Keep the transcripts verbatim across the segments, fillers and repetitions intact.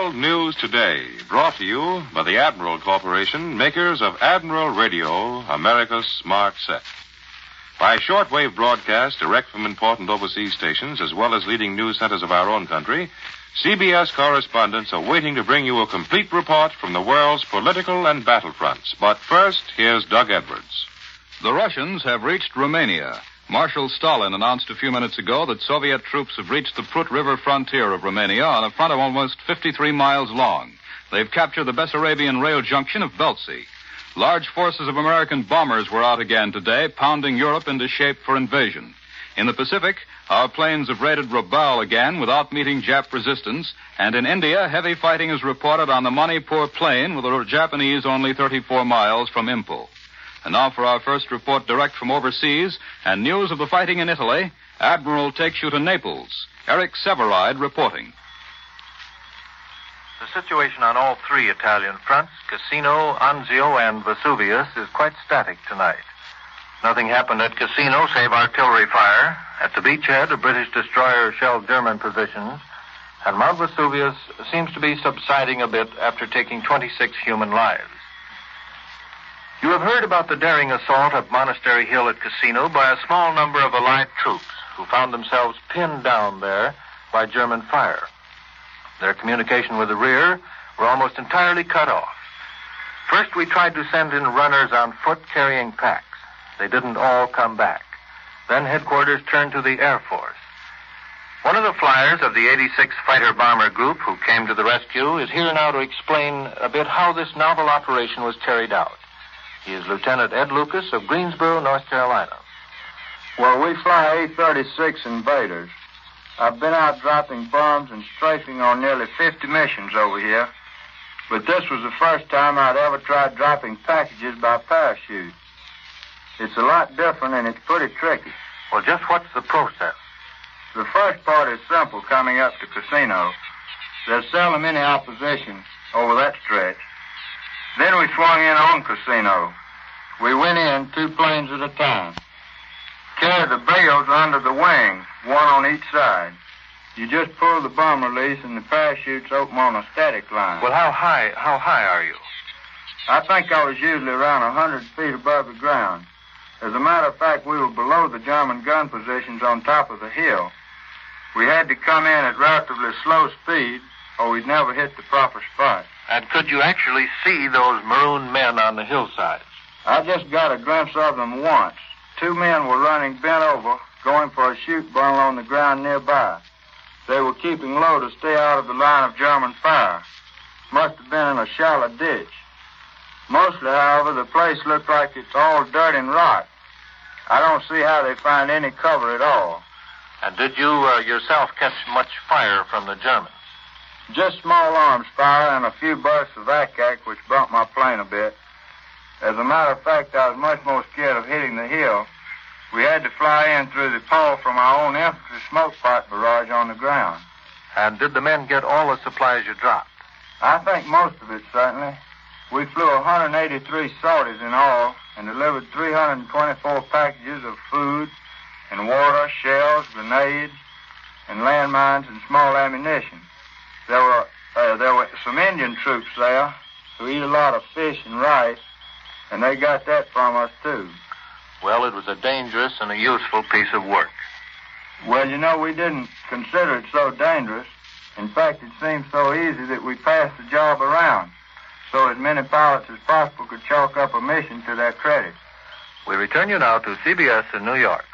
World News Today, brought to you by the Admiral Corporation, makers of Admiral Radio, America's smart set. By shortwave broadcast direct from important overseas stations, as well as leading news centers of our own country, C B S correspondents are waiting to bring you a complete report from the world's political and battlefronts. But first, here's Doug Edwards. The Russians have reached Romania. Marshal Stalin announced a few minutes ago that Soviet troops have reached the Prut River frontier of Romania on a front of almost fifty-three miles long. They've captured the Bessarabian rail junction of Belzi. Large forces of American bombers were out again today, pounding Europe into shape for invasion. In the Pacific, our planes have raided Rabaul again without meeting Jap resistance, and in India, heavy fighting is reported on the Manipur plain, with the Japanese only thirty-four miles from Impaul. And now for our first report direct from overseas and news of the fighting in Italy, Admiral takes you to Naples. Eric Severide reporting. The situation on all three Italian fronts, Cassino, Anzio, and Vesuvius, is quite static tonight. Nothing happened at Cassino save artillery fire. At the beachhead, a British destroyer shelled German positions, and Mount Vesuvius seems to be subsiding a bit after taking twenty-six human lives. You have heard about the daring assault of Monastery Hill at Cassino by a small number of Allied troops who found themselves pinned down there by German fire. Their communication with the rear were almost entirely cut off. First, we tried to send in runners on foot carrying packs. They didn't all come back. Then headquarters turned to the Air Force. One of the flyers of the eighty-sixth Fighter Bomber Group who came to the rescue is here now to explain a bit how this novel operation was carried out. He is Lieutenant Ed Lucas of Greensboro, North Carolina. Well, we fly A thirty-six Invaders. I've been out dropping bombs and strafing on nearly fifty missions over here. But this was the first time I'd ever tried dropping packages by parachute. It's a lot different and it's pretty tricky. Well, just what's the process? The first part is simple coming up to Cassino. There's seldom any opposition over that stretch. Then we swung in on Cassino. We went in two planes at a time. Carried the bales under the wing, one on each side. You just pull the bomb release and the parachutes open on a static line. Well, how high, how high are you? I think I was usually around a hundred feet above the ground. As a matter of fact, we were below the German gun positions on top of the hill. We had to come in at relatively slow speed, or we'd never hit the proper spot. And could you actually see those maroon men on the hillsides? I just got a glimpse of them once. Two men were running bent over, going for a chute bundle on the ground nearby. They were keeping low to stay out of the line of German fire. Must have been in a shallow ditch. Mostly, however, the place looked like it's all dirt and rock. I don't see how they find any cover at all. And did you uh, yourself catch much fire from the Germans? Just small arms fire and a few bursts of ack-ack, which bumped my plane a bit. As a matter of fact, I was much more scared of hitting the hill. We had to fly in through the pole from our own infantry smoke pot barrage on the ground. And did the men get all the supplies you dropped? I think most of it, certainly. We flew one hundred eighty-three sorties in all and delivered three hundred twenty-four packages of food and water, shells, grenades, and landmines and small ammunition. There were uh, there were some Indian troops there who eat a lot of fish and rice, and they got that from us, too. Well, it was a dangerous and a useful piece of work. Well, you know, we didn't consider it so dangerous. In fact, it seemed so easy that we passed the job around, so as many pilots as possible could chalk up a mission to their credit. We return you now to C B S in New York.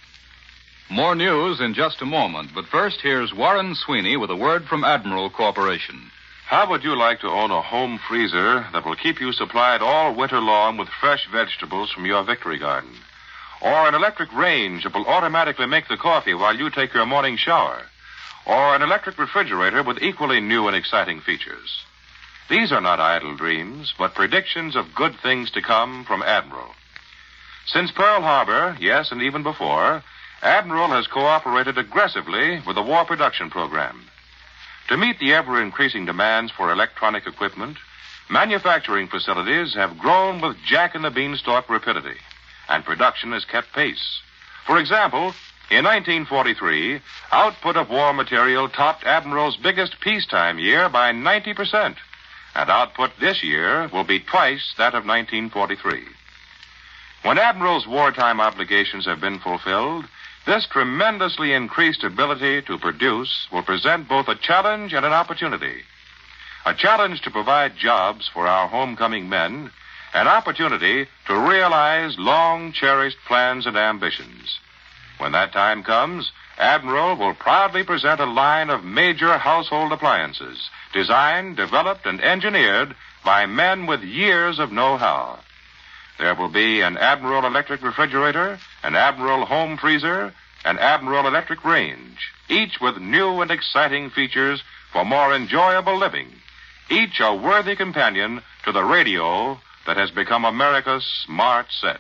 More news in just a moment, but first here's Warren Sweeney with a word from Admiral Corporation. How would you like to own a home freezer that will keep you supplied all winter long with fresh vegetables from your Victory Garden? Or an electric range that will automatically make the coffee while you take your morning shower? Or an electric refrigerator with equally new and exciting features? These are not idle dreams, but predictions of good things to come from Admiral. Since Pearl Harbor, yes, and even before, Admiral has cooperated aggressively with the war production program. To meet the ever-increasing demands for electronic equipment, manufacturing facilities have grown with Jack and the Beanstalk rapidity, and production has kept pace. For example, In nineteen forty-three, output of war material topped Admiral's biggest peacetime year by ninety percent, and output this year will be twice that of nineteen forty-three. When Admiral's wartime obligations have been fulfilled, this tremendously increased ability to produce will present both a challenge and an opportunity. A challenge to provide jobs for our homecoming men, an opportunity to realize long-cherished plans and ambitions. When that time comes, Admiral will proudly present a line of major household appliances, designed, developed, and engineered by men with years of know-how. There will be an Admiral electric refrigerator, an Admiral home freezer, an Admiral electric range, each with new and exciting features for more enjoyable living, each a worthy companion to the radio that has become America's smart set.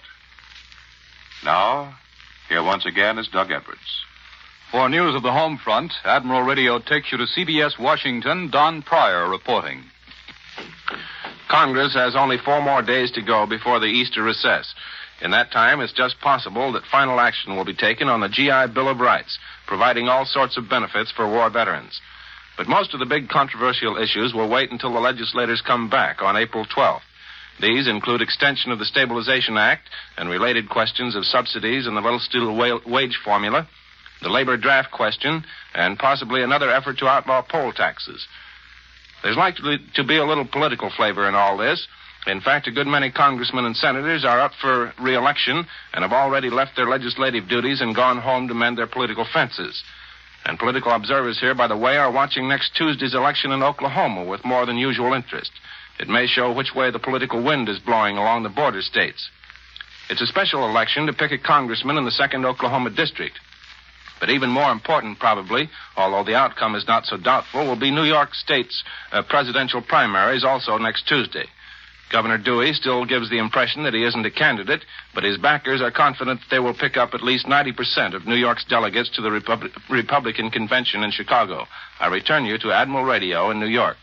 Now, here once again is Doug Edwards. For news of the home front, Admiral Radio takes you to C B S Washington, Don Pryor reporting. Congress has only four more days to go before the Easter recess. In that time, it's just possible that final action will be taken on the G I Bill of Rights, providing all sorts of benefits for war veterans. But most of the big controversial issues will wait until the legislators come back on April twelfth. These include extension of the Stabilization Act and related questions of subsidies and the Little Steel wa- wage formula, the labor draft question, and possibly another effort to outlaw poll taxes. There's likely to be a little political flavor in all this. In fact, a good many congressmen and senators are up for re-election and have already left their legislative duties and gone home to mend their political fences. And political observers here, by the way, are watching next Tuesday's election in Oklahoma with more than usual interest. It may show which way the political wind is blowing along the border states. It's a special election to pick a congressman in the second Oklahoma district. But even more important, probably, although the outcome is not so doubtful, will be New York State's uh, presidential primaries also next Tuesday. Governor Dewey still gives the impression that he isn't a candidate, but his backers are confident that they will pick up at least ninety percent of New York's delegates to the Repub- Republican convention in Chicago. I return you to Admiral Radio in New York.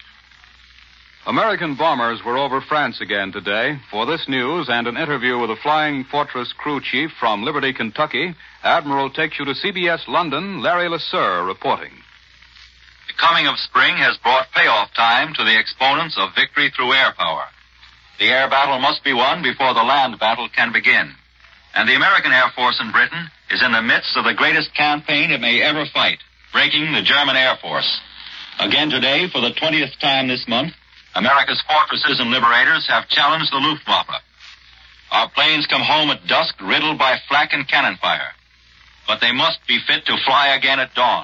American bombers were over France again today. For this news and an interview with a Flying Fortress crew chief from Liberty, Kentucky, Admiral takes you to C B S London, Larry LeSueur reporting. The coming of spring has brought payoff time to the exponents of victory through air power. The air battle must be won before the land battle can begin. And the American Air Force in Britain is in the midst of the greatest campaign it may ever fight, breaking the German Air Force. Again today, for the twentieth time this month, America's fortresses and liberators have challenged the Luftwaffe. Our planes come home at dusk riddled by flak and cannon fire. But they must be fit to fly again at dawn.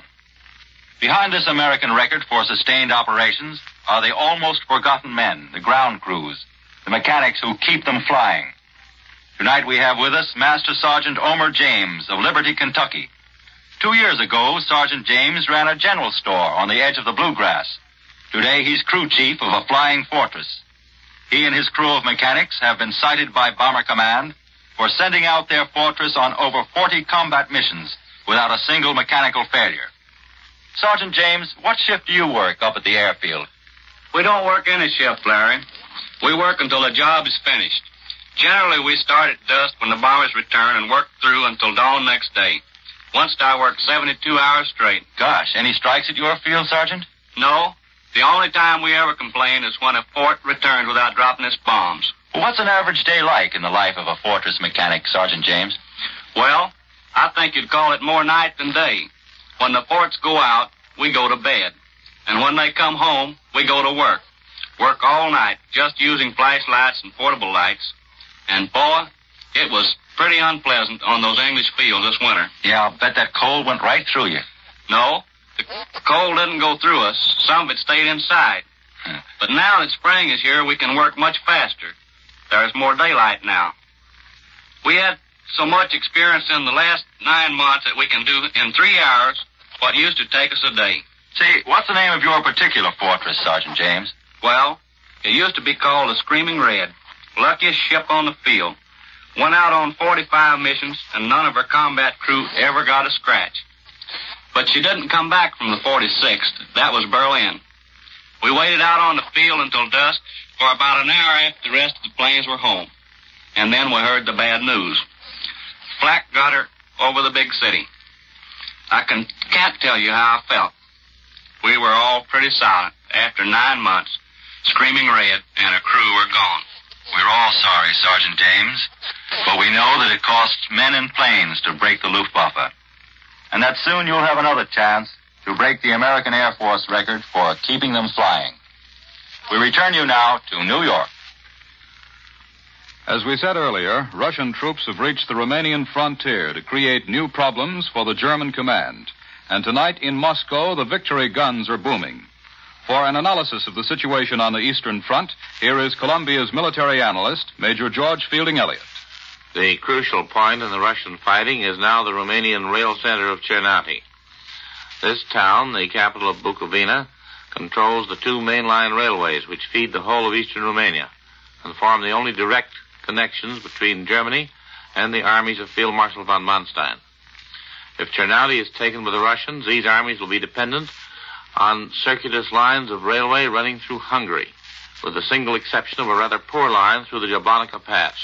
Behind this American record for sustained operations are the almost forgotten men, the ground crews, the mechanics who keep them flying. Tonight we have with us Master Sergeant Omer James of Liberty, Kentucky. Two years ago, Sergeant James ran a general store on the edge of the Bluegrass. Today he's crew chief of a flying fortress. He and his crew of mechanics have been cited by Bomber Command for sending out their fortress on over forty combat missions without a single mechanical failure. Sergeant James, what shift do you work up at the airfield? We don't work any shift, Larry. We work until the job is finished. Generally, we start at dusk when the bombers return and work through until dawn next day. Once I work seventy-two hours straight. Gosh, any strikes at your field, Sergeant? No. The only time we ever complain is when a fort returns without dropping its bombs. Well, what's an average day like in the life of a fortress mechanic, Sergeant James? Well, I think you'd call it more night than day. When the forts go out, we go to bed. And when they come home, we go to work. Work all night, just using flashlights and portable lights. And, boy, it was pretty unpleasant on those English fields this winter. Yeah, I'll bet that cold went right through you. No, the cold didn't go through us. Some of it stayed inside. Huh. But now that spring is here, we can work much faster. There's more daylight now. We had so much experience in the last nine months that we can do in three hours what used to take us a day. See, what's the name of your particular fortress, Sergeant James? Well, it used to be called the Screaming Red. Luckiest ship on the field. Went out on forty-five missions, and none of her combat crew ever got a scratch. But she didn't come back from the forty-sixth. That was Berlin. We waited out on the field until dusk for about an hour after the rest of the planes were home. And then we heard the bad news. Flak got her over the big city. I can, can't tell you how I felt. We were all pretty silent after nine months, screaming red, and a crew were gone. We're all sorry, Sergeant James, but we know that it costs men and planes to break the Luftwaffe, and that soon you'll have another chance to break the American Air Force record for keeping them flying. We return you now to New York. As we said earlier, Russian troops have reached the Romanian frontier to create new problems for the German command. And tonight in Moscow, the victory guns are booming. For an analysis of the situation on the Eastern Front, here is Columbia's military analyst, Major George Fielding Elliott. The crucial point in the Russian fighting is now the Romanian rail center of Cernati. This town, the capital of Bukovina, controls the two mainline railways which feed the whole of eastern Romania and form the only direct connections between Germany and the armies of Field Marshal von Manstein. If Cernati is taken by the Russians, these armies will be dependent on circuitous lines of railway running through Hungary, with the single exception of a rather poor line through the Jablanica Pass.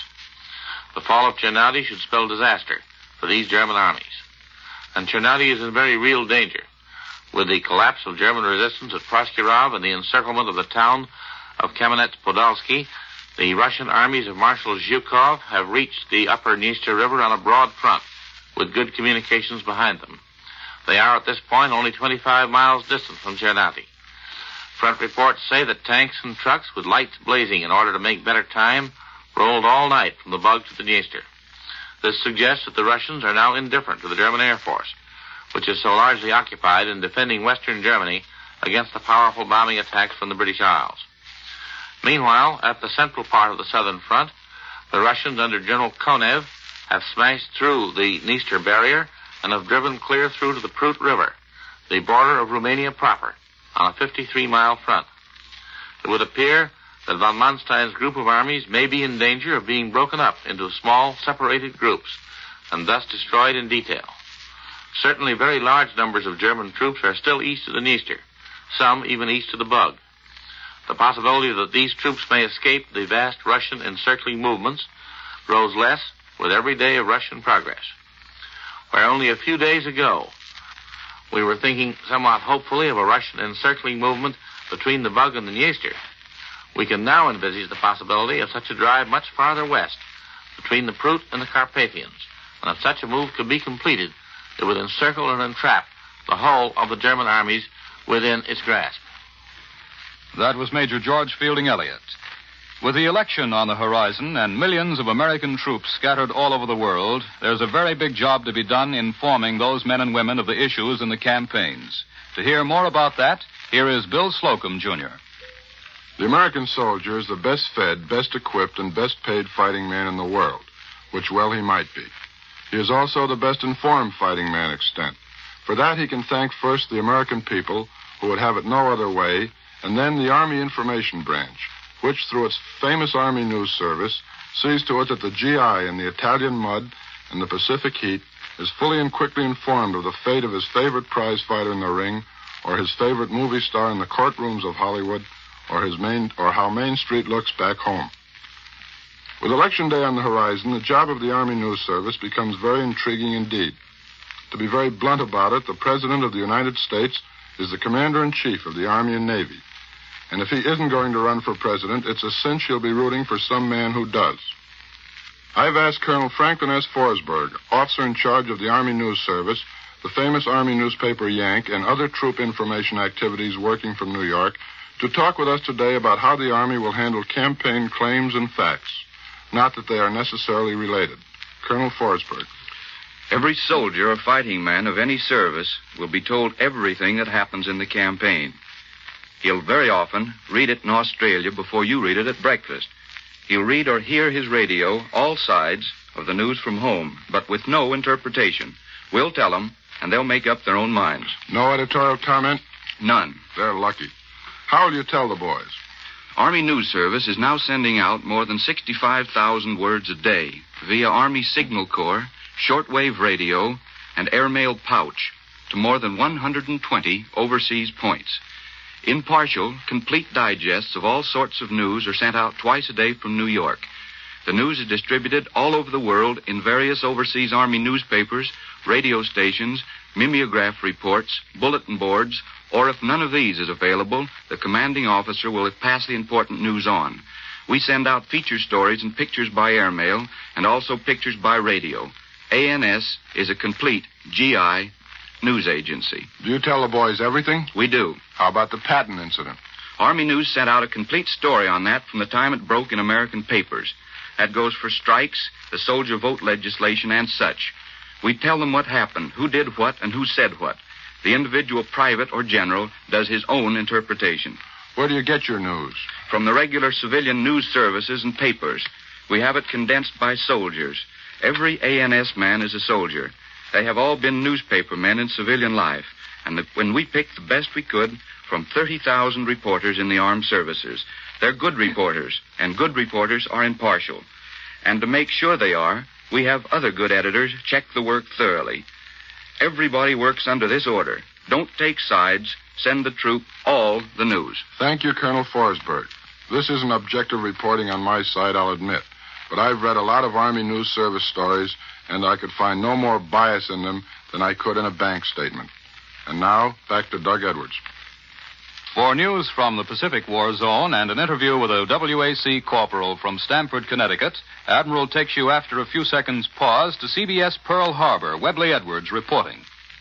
The fall of Cernati should spell disaster for these German armies. And Cernati is in very real danger. With the collapse of German resistance at Proskirov and the encirclement of the town of Kamenets-Podolsky, the Russian armies of Marshal Zhukov have reached the upper Dniester River on a broad front, with good communications behind them. They are at this point only twenty-five miles distant from Cernati. Front reports say that tanks and trucks with lights blazing in order to make better time rolled all night from the Bug to the Dniester. This suggests that the Russians are now indifferent to the German Air Force, which is so largely occupied in defending western Germany against the powerful bombing attacks from the British Isles. Meanwhile, at the central part of the southern front, the Russians under General Konev have smashed through the Dniester barrier and have driven clear through to the Prut River, the border of Romania proper, on a fifty-three mile front. It would appear that von Manstein's group of armies may be in danger of being broken up into small, separated groups and thus destroyed in detail. Certainly very large numbers of German troops are still east of the Dniester, some even east of the Bug. The possibility that these troops may escape the vast Russian encircling movements grows less with every day of Russian progress. Where only a few days ago we were thinking somewhat hopefully of a Russian encircling movement between the Bug and the Dniester, we can now envisage the possibility of such a drive much farther west, between the Prut and the Carpathians. And if such a move could be completed, it would encircle and entrap the whole of the German armies within its grasp. That was Major George Fielding Elliott. With the election on the horizon and millions of American troops scattered all over the world, there's a very big job to be done informing those men and women of the issues in the campaigns. To hear more about that, here is Bill Slocum, Junior The American soldier is the best fed, best equipped, and best paid fighting man in the world, which well he might be. He is also the best informed fighting man extant. For that he can thank first the American people, who would have it no other way, and then the Army Information Branch, which, through its famous Army News Service, sees to it that the G I in the Italian mud and the Pacific heat is fully and quickly informed of the fate of his favorite prize fighter in the ring, or his favorite movie star in the courtrooms of Hollywood, or his main, or how Main Street looks back home. With Election Day on the horizon, the job of the Army News Service becomes very intriguing indeed. To be very blunt about it, the President of the United States is the Commander-in-Chief of the Army and Navy. And if he isn't going to run for president, it's a cinch he'll be rooting for some man who does. I've asked Colonel Franklin S. Forsberg, officer in charge of the Army News Service, the famous Army newspaper Yank, and other troop information activities working from New York, to talk with us today about how the Army will handle campaign claims and facts. Not that they are necessarily related. Colonel Forsberg. Every soldier or fighting man of any service will be told everything that happens in the campaign. He'll very often read it in Australia before you read it at breakfast. He'll read or hear his radio, all sides of the news from home, but with no interpretation. We'll tell them, and they'll make up their own minds. No editorial comment? None. They're lucky. How will you tell the boys? Army News Service is now sending out more than sixty-five thousand words a day via Army Signal Corps, shortwave radio, and airmail pouch to more than one hundred twenty overseas points. Impartial, complete digests of all sorts of news are sent out twice a day from New York. The news is distributed all over the world in various overseas Army newspapers, radio stations, mimeograph reports, bulletin boards, or if none of these is available, the commanding officer will pass the important news on. We send out feature stories and pictures by airmail and also pictures by radio. A N S is a complete G I news agency. Do you tell the boys everything? We do. How about the Patton incident? Army News sent out a complete story on that from the time it broke in American papers. That goes for strikes, the soldier vote legislation, and such. We tell them what happened, who did what, and who said what. The individual private or general does his own interpretation. Where do you get your news? From the regular civilian news services and papers. We have it condensed by soldiers. Every A N S man is a soldier. They have all been newspaper men in civilian life. And the, when we picked the best we could from thirty thousand reporters in the armed services, they're good reporters, and good reporters are impartial. And to make sure they are, we have other good editors check the work thoroughly. Everybody works under this order. Don't take sides. Send the troop all the news. Thank you, Colonel Forsberg. This isn't objective reporting on my side, I'll admit. But I've read a lot of Army News Service stories, and I could find no more bias in them than I could in a bank statement. And now, back to Doug Edwards. For news from the Pacific War Zone and an interview with a W A C corporal from Stamford, Connecticut, Admiral takes you after a few seconds' pause to C B S Pearl Harbor. Webley Edwards reporting.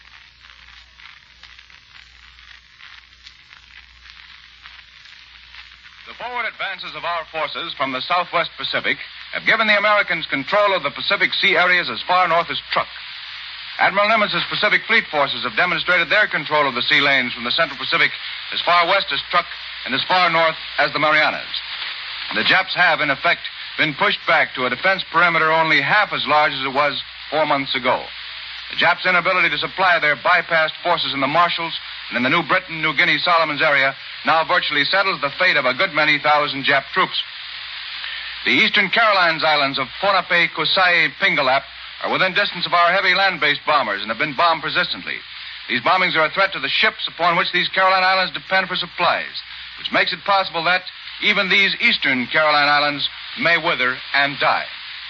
The forward advances of our forces from the Southwest Pacific have given the Americans control of the Pacific Sea areas as far north as Truk. Admiral Nimitz' Pacific Fleet forces have demonstrated their control of the sea lanes from the Central Pacific as far west as Truk and as far north as the Marianas. And the Japs have, in effect, been pushed back to a defense perimeter only half as large as it was four months ago. The Japs' inability to supply their bypassed forces in the Marshalls and in the New Britain, New Guinea, Solomons area now virtually settles the fate of a good many thousand Jap troops. The eastern Carolines Islands of Ponape, Kusai, Pingalap are within distance of our heavy land-based bombers and have been bombed persistently. These bombings are a threat to the ships upon which these Caroline Islands depend for supplies, which makes it possible that even these eastern Caroline Islands may wither and die.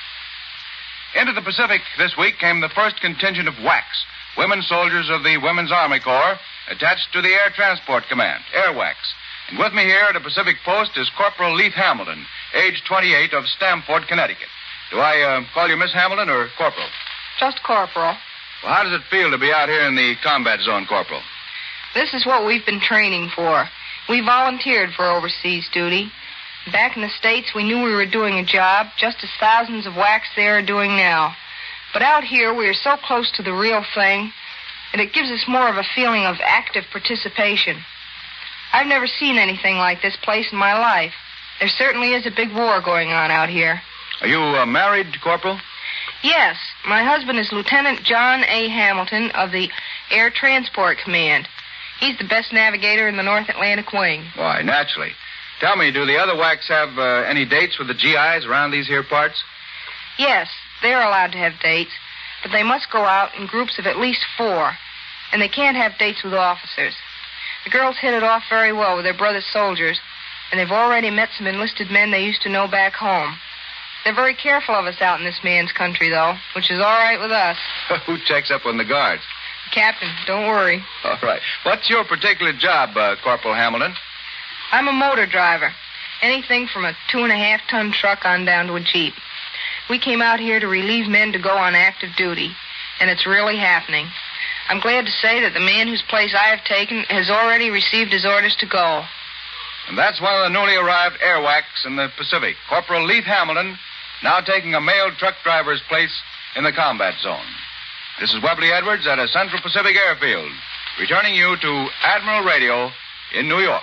Into the Pacific this week came the first contingent of W A C S, women soldiers of the Women's Army Corps, attached to the Air Transport Command, Air W A C S. And with me here at a Pacific post is Corporal Leith Hamilton, age twenty-eight, of Stamford, Connecticut. Do I uh, call you Miss Hamilton or Corporal? Just Corporal. Well, how does it feel to be out here in the combat zone, Corporal? This is what we've been training for. We volunteered for overseas duty. Back in the States, we knew we were doing a job, just as thousands of W A C S there are doing now. But out here, we are so close to the real thing that it gives us more of a feeling of active participation. I've never seen anything like this place in my life. There certainly is a big war going on out here. Are you uh, married, Corporal? Yes. My husband is Lieutenant John A. Hamilton of the Air Transport Command. He's the best navigator in the North Atlantic Wing. Why, naturally. Tell me, do the other W A C S have uh, any dates with the G Is around these here parts? Yes, they're allowed to have dates, but they must go out in groups of at least four, and they can't have dates with officers. The girls hit it off very well with their brother soldiers, and they've already met some enlisted men they used to know back home. They're very careful of us out in this man's country, though, which is all right with us. Who checks up on the guards? Captain, don't worry. All right. What's your particular job, uh, Corporal Hamilton? I'm a motor driver. Anything from a two-and-a-half-ton truck on down to a Jeep. We came out here to relieve men to go on active duty, and it's really happening. I'm glad to say that the man whose place I have taken has already received his orders to go. And that's one of the newly arrived air W A C S in the Pacific, Corporal Leith Hamilton, now taking a male truck driver's place in the combat zone. This is Webley Edwards at a Central Pacific airfield, returning you to Admiral Radio in New York.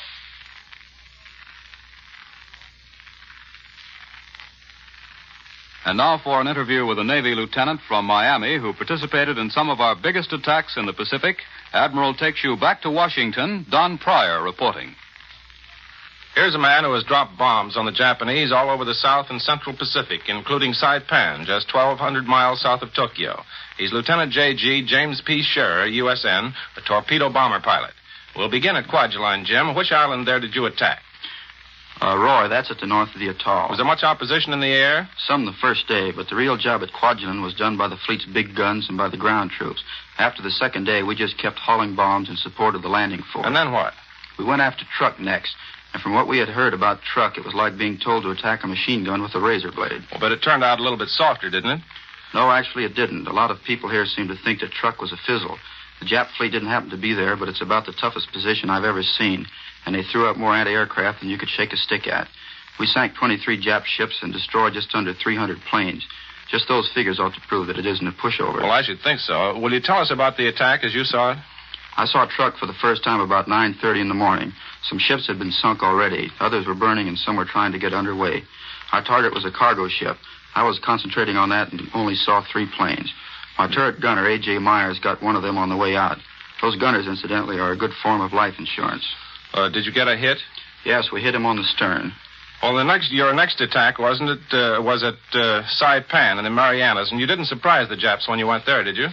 And now for an interview with a Navy lieutenant from Miami who participated in some of our biggest attacks in the Pacific. Admiral takes you back to Washington. Don Pryor reporting. Here's a man who has dropped bombs on the Japanese all over the South and Central Pacific, including Saipan, just twelve hundred miles south of Tokyo. He's Lieutenant J G James P. Scherer, U S N, a torpedo bomber pilot. We'll begin at Kwajalein, Jim. Which island there did you attack? Uh, Roy, that's at the north of the atoll. Was there much opposition in the air? Some the first day, but the real job at Kwajalein was done by the fleet's big guns and by the ground troops. After the second day, we just kept hauling bombs in support of the landing force. And then what? We went after Truck next. And from what we had heard about Truck, it was like being told to attack a machine gun with a razor blade. Well, but it turned out a little bit softer, didn't it? No, actually it didn't. A lot of people here seem to think that Truck was a fizzle. The Jap fleet didn't happen to be there, but it's about the toughest position I've ever seen. And they threw up more anti-aircraft than you could shake a stick at. We sank twenty-three Jap ships and destroyed just under three hundred planes. Just those figures ought to prove that it isn't a pushover. Well, I should think so. Will you tell us about the attack as you saw it? I saw Truck for the first time about nine thirty in the morning. Some ships had been sunk already. Others were burning, and some were trying to get underway. Our target was a cargo ship. I was concentrating on that and only saw three planes. My turret gunner, A J Myers, got one of them on the way out. Those gunners, incidentally, are a good form of life insurance. Uh, did you get a hit? Yes, we hit him on the stern. Well, the next, your next attack, wasn't it, uh, was at uh, Saipan in the Marianas, and you didn't surprise the Japs when you went there, did you?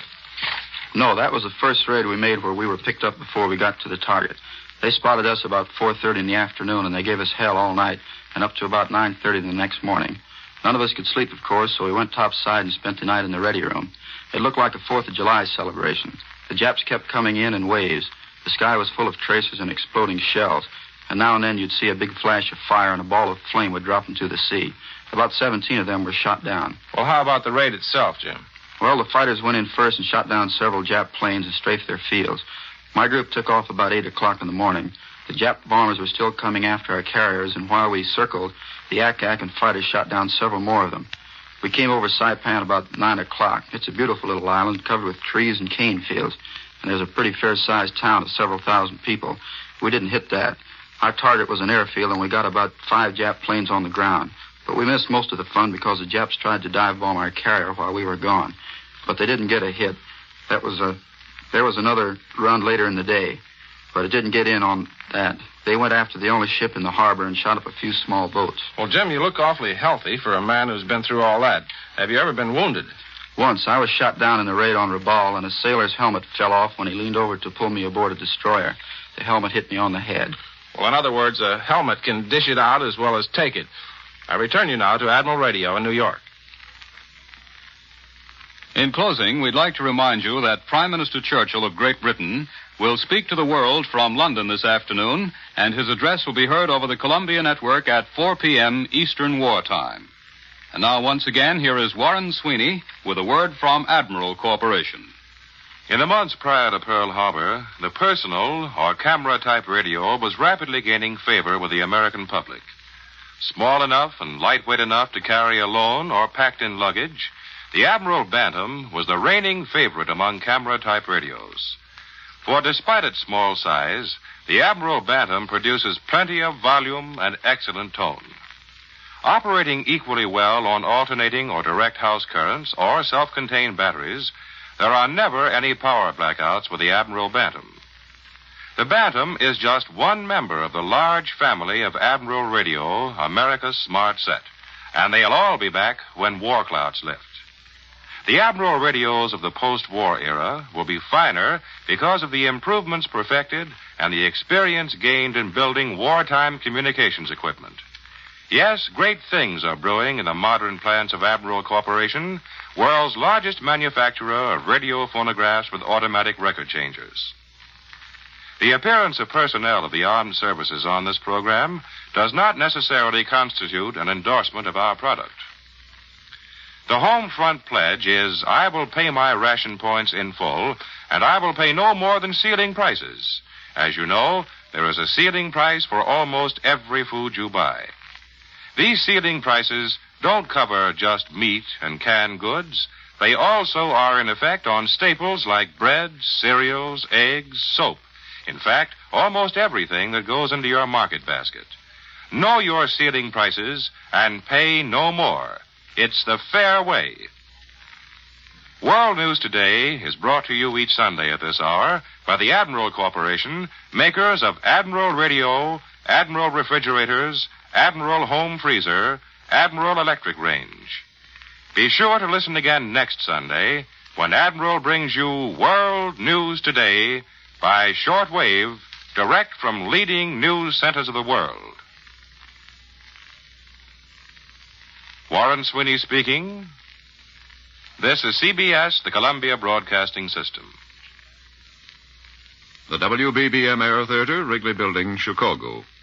No, that was the first raid we made where we were picked up before we got to the target. They spotted us about four thirty in the afternoon, and they gave us hell all night and up to about nine thirty the next morning. None of us could sleep, of course, so we went topside and spent the night in the ready room. It looked like a Fourth of July celebration. The Japs kept coming in in waves. The sky was full of tracers and exploding shells, and now and then you'd see a big flash of fire and a ball of flame would drop into the sea. About seventeen of them were shot down. Well, how about the raid itself, Jim? Well, the fighters went in first and shot down several Jap planes and strafed their fields. My group took off about eight o'clock in the morning. The Jap bombers were still coming after our carriers, and while we circled, the A C A C and fighters shot down several more of them. We came over Saipan about nine o'clock. It's a beautiful little island covered with trees and cane fields, and there's a pretty fair-sized town of several thousand people. We didn't hit that. Our target was an airfield, and we got about five Jap planes on the ground. But we missed most of the fun because the Japs tried to dive bomb our carrier while we were gone. But they didn't get a hit. That was a... There was another run later in the day, but it didn't get in on that. They went after the only ship in the harbor and shot up a few small boats. Well, Jim, you look awfully healthy for a man who's been through all that. Have you ever been wounded? Once. I was shot down in the raid on Rabaul, and a sailor's helmet fell off when he leaned over to pull me aboard a destroyer. The helmet hit me on the head. Well, in other words, a helmet can dish it out as well as take it. I return you now to Admiral Radio in New York. In closing, we'd like to remind you that Prime Minister Churchill of Great Britain will speak to the world from London this afternoon, and his address will be heard over the Columbia Network at four p.m. Eastern Wartime. And now, once again, here is Warren Sweeney with a word from Admiral Corporation. In the months prior to Pearl Harbor, the personal or camera-type radio was rapidly gaining favor with the American public. Small enough and lightweight enough to carry alone or packed in luggage, the Admiral Bantam was the reigning favorite among camera-type radios. For despite its small size, the Admiral Bantam produces plenty of volume and excellent tone. Operating equally well on alternating or direct house currents or self-contained batteries, there are never any power blackouts with the Admiral Bantam. The Bantam is just one member of the large family of Admiral Radio, America's smart set, and they'll all be back when war clouds lift. The Admiral radios of the post-war era will be finer because of the improvements perfected and the experience gained in building wartime communications equipment. Yes, great things are brewing in the modern plants of Admiral Corporation, world's largest manufacturer of radio phonographs with automatic record changers. The appearance of personnel of the armed services on this program does not necessarily constitute an endorsement of our product. The home front pledge is, I will pay my ration points in full, and I will pay no more than ceiling prices. As you know, there is a ceiling price for almost every food you buy. These ceiling prices don't cover just meat and canned goods. They also are in effect on staples like bread, cereals, eggs, soap. In fact, almost everything that goes into your market basket. Know your ceiling prices and pay no more. It's the fair way. World News Today is brought to you each Sunday at this hour by the Admiral Corporation, makers of Admiral Radio, Admiral Refrigerators, Admiral Home Freezer, Admiral Electric Range. Be sure to listen again next Sunday when Admiral brings you World News Today by shortwave, direct from leading news centers of the world. Warren Sweeney speaking. This is C B S, the Columbia Broadcasting System. The W B B M Air Theater, Wrigley Building, Chicago.